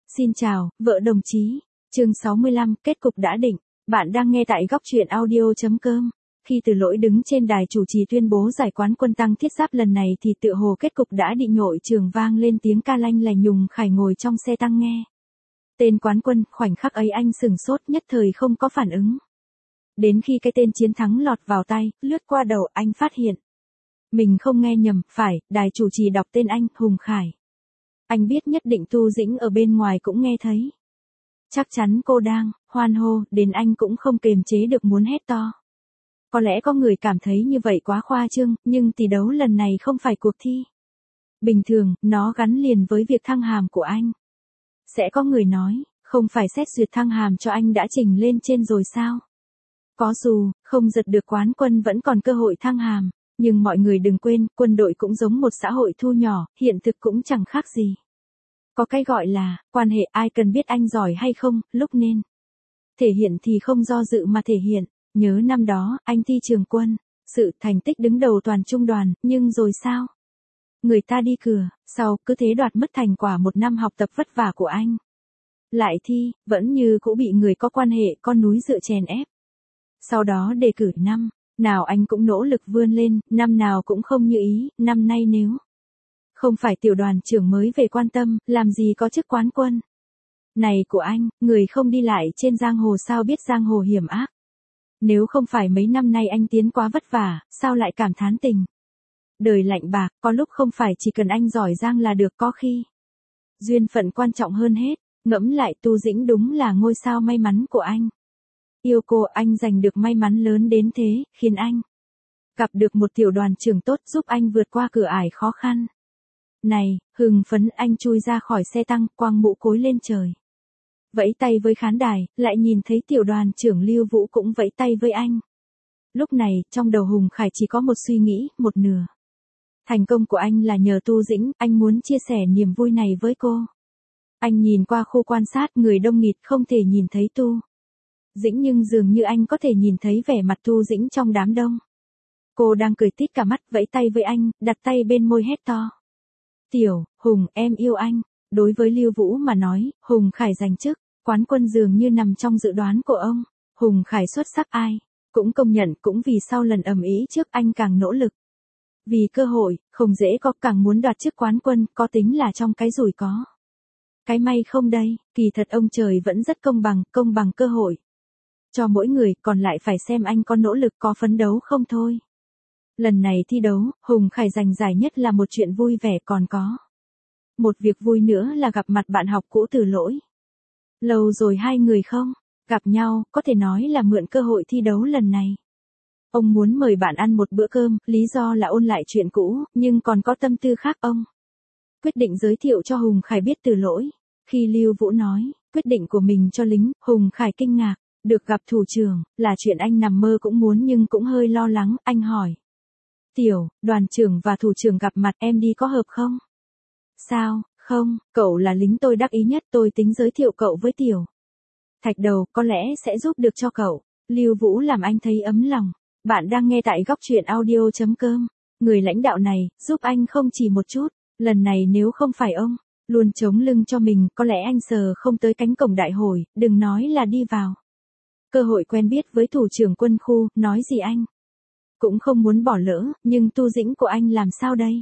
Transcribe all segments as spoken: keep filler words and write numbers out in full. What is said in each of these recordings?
Xin chào, vợ đồng chí. Chương sáu mươi lăm, kết cục đã định. Bạn đang nghe tại góc truyện audio.com. Khi Từ Lỗi đứng trên đài chủ trì tuyên bố giải quán quân tăng thiết giáp lần này thì tựa hồ kết cục đã định, nội trường vang lên tiếng ca lanh lành. Nhung Khải ngồi trong xe tăng nghe tên quán quân, khoảnh khắc ấy anh sửng sốt, nhất thời không có phản ứng. Đến khi cái tên chiến thắng lọt vào tay, lướt qua đầu, anh phát hiện mình không nghe nhầm, phải, đài chủ trì đọc tên anh, Hùng Khải. Anh biết nhất định Tu Dĩnh ở bên ngoài cũng nghe thấy. Chắc chắn cô đang hoan hô, đến anh cũng không kềm chế được muốn hét to. Có lẽ có người cảm thấy như vậy quá khoa trương, nhưng tỷ đấu lần này không phải cuộc thi bình thường, nó gắn liền với việc thăng hàm của anh. Sẽ có người nói, không phải xét duyệt thăng hàm cho anh đã trình lên trên rồi sao? Có dù không giật được quán quân vẫn còn cơ hội thăng hàm. Nhưng mọi người đừng quên, quân đội cũng giống một xã hội thu nhỏ, hiện thực cũng chẳng khác gì. Có cái gọi là, quan hệ, ai cần biết anh giỏi hay không, lúc nên thể hiện thì không do dự mà thể hiện. Nhớ năm đó, anh thi trường quân, sự thành tích đứng đầu toàn trung đoàn, nhưng rồi sao? Người ta đi cửa, sau, cứ thế đoạt mất thành quả một năm học tập vất vả của anh. Lại thi, vẫn như cũ bị người có quan hệ, con núi dựa chèn ép. Sau đó đề cử năm nào anh cũng nỗ lực vươn lên, năm nào cũng không như ý, năm nay nếu không phải tiểu đoàn trưởng mới về quan tâm, làm gì có chức quán quân này của anh, người không đi lại trên giang hồ sao biết giang hồ hiểm ác. Nếu không phải mấy năm nay anh tiến quá vất vả, sao lại cảm thán tình đời lạnh bạc, có lúc không phải chỉ cần anh giỏi giang là được, có khi duyên phận quan trọng hơn hết. Ngẫm lại, Tu Dĩnh đúng là ngôi sao may mắn của anh. Yêu cô, anh giành được may mắn lớn đến thế, khiến anh gặp được một tiểu đoàn trưởng tốt giúp anh vượt qua cửa ải khó khăn này. Hưng phấn, anh chui ra khỏi xe tăng, quăng mũ cối lên trời, vẫy tay với khán đài, lại nhìn thấy tiểu đoàn trưởng Lưu Vũ cũng vẫy tay với anh. Lúc này, trong đầu Hùng Khải chỉ có một suy nghĩ, một nửa thành công của anh là nhờ Tu Dĩnh, anh muốn chia sẻ niềm vui này với cô. Anh nhìn qua khu quan sát, người đông nghịt, không thể nhìn thấy Tu Dĩnh, nhưng dường như anh có thể nhìn thấy vẻ mặt Tu Dĩnh trong đám đông. Cô đang cười tít cả mắt, vẫy tay với anh, đặt tay bên môi hét to. Tiểu Hùng, em yêu anh. Đối với Lưu Vũ mà nói, Hùng Khải giành chức quán quân dường như nằm trong dự đoán của ông. Hùng Khải xuất sắc, ai cũng công nhận, cũng vì sau lần ầm ĩ trước anh càng nỗ lực. Vì cơ hội, không dễ có, càng muốn đoạt chức quán quân, có tính là trong cái rủi có cái may không đây. Kỳ thật ông trời vẫn rất công bằng, công bằng cơ hội cho mỗi người, còn lại phải xem anh có nỗ lực, có phấn đấu không thôi. Lần này thi đấu, Hùng Khải giành giải nhất là một chuyện vui vẻ, còn có một việc vui nữa là gặp mặt bạn học cũ Từ Lỗi. Lâu rồi hai người không gặp nhau, có thể nói là mượn cơ hội thi đấu lần này. Ông muốn mời bạn ăn một bữa cơm, lý do là ôn lại chuyện cũ, nhưng còn có tâm tư khác. Ông quyết định giới thiệu cho Hùng Khải biết Từ Lỗi. Khi Lưu Vũ nói quyết định của mình cho lính, Hùng Khải kinh ngạc. Được gặp thủ trưởng, là chuyện anh nằm mơ cũng muốn, nhưng cũng hơi lo lắng. Anh hỏi. Tiểu, đoàn trưởng và thủ trưởng gặp mặt, em đi có hợp không? Sao, không, cậu là lính tôi đắc ý nhất, tôi tính giới thiệu cậu với Tiểu Thạch Đầu, có lẽ sẽ giúp được cho cậu. Lưu Vũ làm anh thấy ấm lòng. Bạn đang nghe tại góc truyện audio.com. Người lãnh đạo này, giúp anh không chỉ một chút. Lần này nếu không phải ông luôn chống lưng cho mình, có lẽ anh sờ không tới cánh cổng đại hội, đừng nói là đi vào cơ hội quen biết với thủ trưởng quân khu. Nói gì anh cũng không muốn bỏ lỡ, nhưng Tu Dĩnh của anh làm sao đây?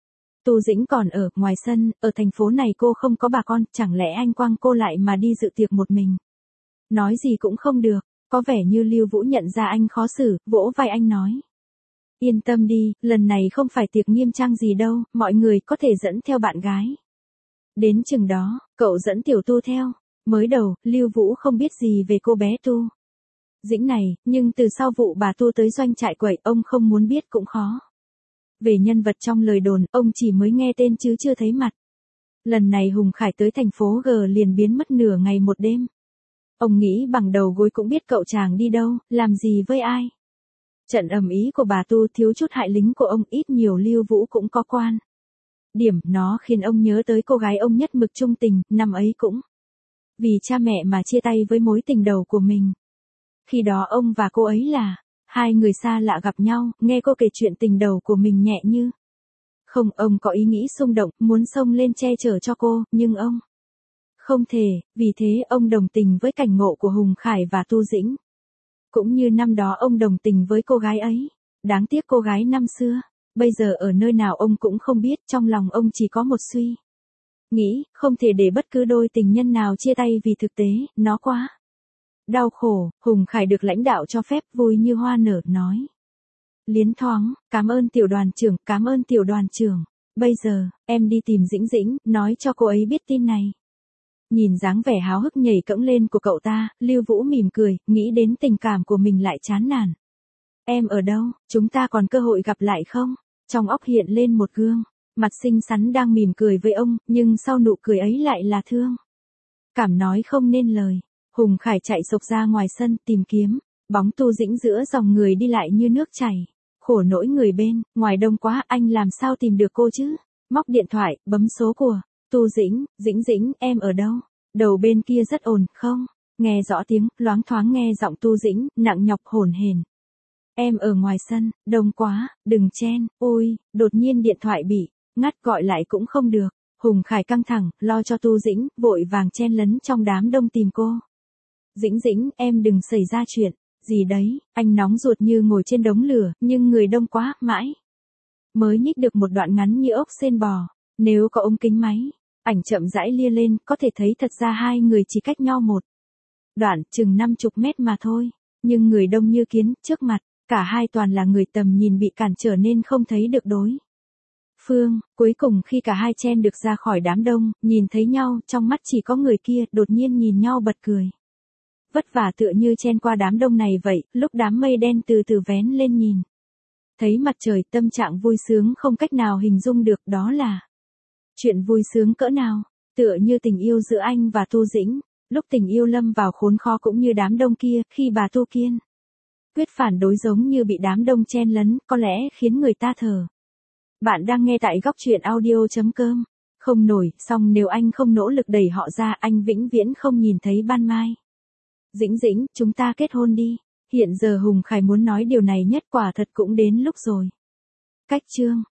Tu Dĩnh còn ở ngoài sân, ở thành phố này cô không có bà con, chẳng lẽ anh quăng cô lại mà đi dự tiệc một mình? Nói gì cũng không được. Có vẻ như Lưu Vũ nhận ra anh khó xử, vỗ vai anh nói. Yên tâm đi, lần này không phải tiệc nghiêm trang gì đâu, mọi người có thể dẫn theo bạn gái. Đến chừng đó, cậu dẫn Tiểu Tu theo. Mới đầu, Lưu Vũ không biết gì về cô bé Tu Dĩnh này, nhưng từ sau vụ bà Tu tới doanh trại quậy, ông không muốn biết cũng khó. Về nhân vật trong lời đồn, ông chỉ mới nghe tên chứ chưa thấy mặt. Lần này Hùng Khải tới thành phố G liền biến mất nửa ngày một đêm. Ông nghĩ bằng đầu gối cũng biết cậu chàng đi đâu, làm gì với ai. Trận ầm ĩ của bà Tu thiếu chút hại lính của ông, ít nhiều Lưu Vũ cũng có quan điểm, nó khiến ông nhớ tới cô gái ông nhất mực trung tình, năm ấy cũng vì cha mẹ mà chia tay với mối tình đầu của mình. Khi đó ông và cô ấy là hai người xa lạ gặp nhau, nghe cô kể chuyện tình đầu của mình nhẹ như không, ông có ý nghĩ xung động, muốn xông lên che chở cho cô, nhưng ông Không thể, vì thế ông đồng tình với cảnh ngộ của Hùng Khải và Tu Dĩnh. Cũng như năm đó ông đồng tình với cô gái ấy. Đáng tiếc cô gái năm xưa, bây giờ ở nơi nào ông cũng không biết, trong lòng ông chỉ có một suy nghĩ, không thể để bất cứ đôi tình nhân nào chia tay vì thực tế, nó quá đau khổ. Hùng Khải được lãnh đạo cho phép vui như hoa nở, nói liến thoáng, cảm ơn tiểu đoàn trưởng, cảm ơn tiểu đoàn trưởng. Bây giờ, em đi tìm Dĩnh Dĩnh, nói cho cô ấy biết tin này. Nhìn dáng vẻ háo hức nhảy cẫng lên của cậu ta, Lưu Vũ mỉm cười, nghĩ đến tình cảm của mình lại chán nản. Em ở đâu, chúng ta còn cơ hội gặp lại không? Trong óc hiện lên một gương, mặt xinh xắn đang mỉm cười với ông, nhưng sau nụ cười ấy lại là thương cảm nói không nên lời. Hùng Khải chạy sộc ra ngoài sân tìm kiếm, bóng Tu Dĩnh giữa dòng người đi lại như nước chảy. Khổ nỗi người bên, ngoài đông quá, anh làm sao tìm được cô chứ? Móc điện thoại, bấm số của Tu Dĩnh, Dĩnh Dĩnh, em ở đâu? Đầu bên kia rất ồn, không? Nghe rõ tiếng, loáng thoáng nghe giọng Tu Dĩnh, nặng nhọc hổn hển. Em ở ngoài sân, đông quá, đừng chen, ôi, đột nhiên điện thoại bị ngắt, gọi lại cũng không được. Hùng Khải căng thẳng, lo cho Tu Dĩnh, vội vàng chen lấn trong đám đông tìm cô. Dĩnh Dĩnh, em đừng xảy ra chuyện gì đấy. Anh nóng ruột như ngồi trên đống lửa, nhưng người đông quá, mãi mới nhích được một đoạn ngắn như ốc sên bò. Nếu có ống kính máy, ảnh chậm rãi lia lên, có thể thấy thật ra hai người chỉ cách nhau một đoạn chừng năm chục mét mà thôi. Nhưng người đông như kiến, trước mặt, cả hai toàn là người, tầm nhìn bị cản trở nên không thấy được đối phương. Cuối cùng khi cả hai chen được ra khỏi đám đông, nhìn thấy nhau, trong mắt chỉ có người kia, đột nhiên nhìn nhau bật cười. Vất vả tựa như chen qua đám đông này vậy, lúc đám mây đen từ từ vén lên nhìn thấy mặt trời, tâm trạng vui sướng không cách nào hình dung được, đó là chuyện vui sướng cỡ nào, tựa như tình yêu giữa anh và Tu Dĩnh. Lúc tình yêu lâm vào khốn khó cũng như đám đông kia, khi bà Tu kiên quyết phản đối giống như bị đám đông chen lấn, có lẽ khiến người ta thở. Bạn đang nghe tại góc truyện audio chấm com. Không nổi, song nếu anh không nỗ lực đẩy họ ra, anh vĩnh viễn không nhìn thấy ban mai. Dĩnh Dĩnh, chúng ta kết hôn đi. Hiện giờ Hùng Khải muốn nói điều này nhất, quả thật cũng đến lúc rồi. Cách chương